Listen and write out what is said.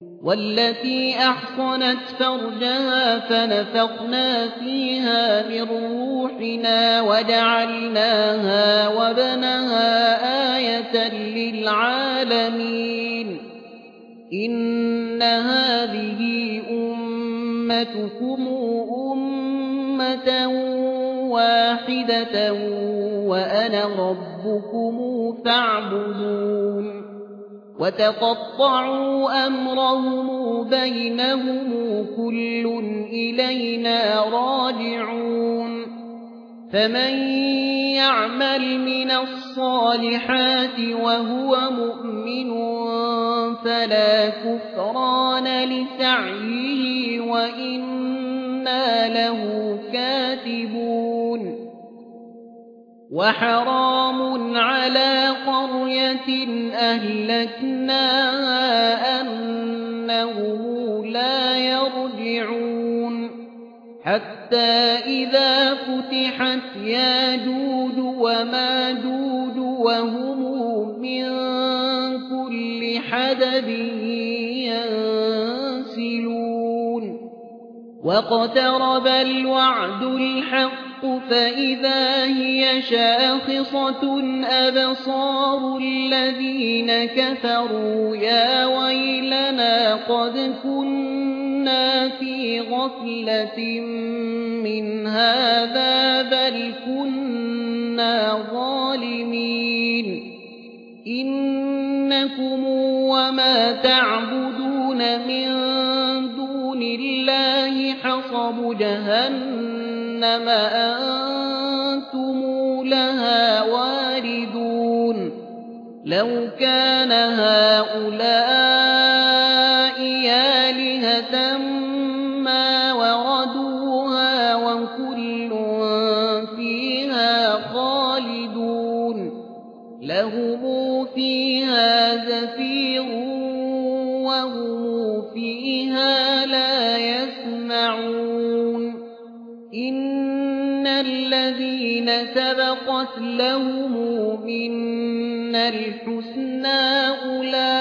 والتي أحصنت فرجها فنفخنا فيها من روحنا وجعلناها وابنها آية للعالمين إن هذه أمتكم أمة واحدة وأنا ربكم فاعبدون وتقطعوا أمرهم بينهم كل إلينا راجعون فمن يعمل من الصالحات وهو مؤمن فلا كفران لسعيه وإنا له كاتبون وحرام على قرية أهلكناها أنهم لا يرجعون حتى إذا فتحت ياجوج وماجوج وهم من كل حدب ينسلون واقترب الوعد الحق فإذا هي شاخصة أبصار الذين كفروا يا ويلنا قد كنا في غفلة من هذا بل كنا ظالمين إنكم وما تعبدون من دون الله حصب جهنم أنتم لها واردون لو كان هؤلاء آلهة ما وردوها وكل فيها خالدون لهم فيها زفير وهم فيها لا يسمعون إن الذين سبقت لهم منا الحسنى أولئك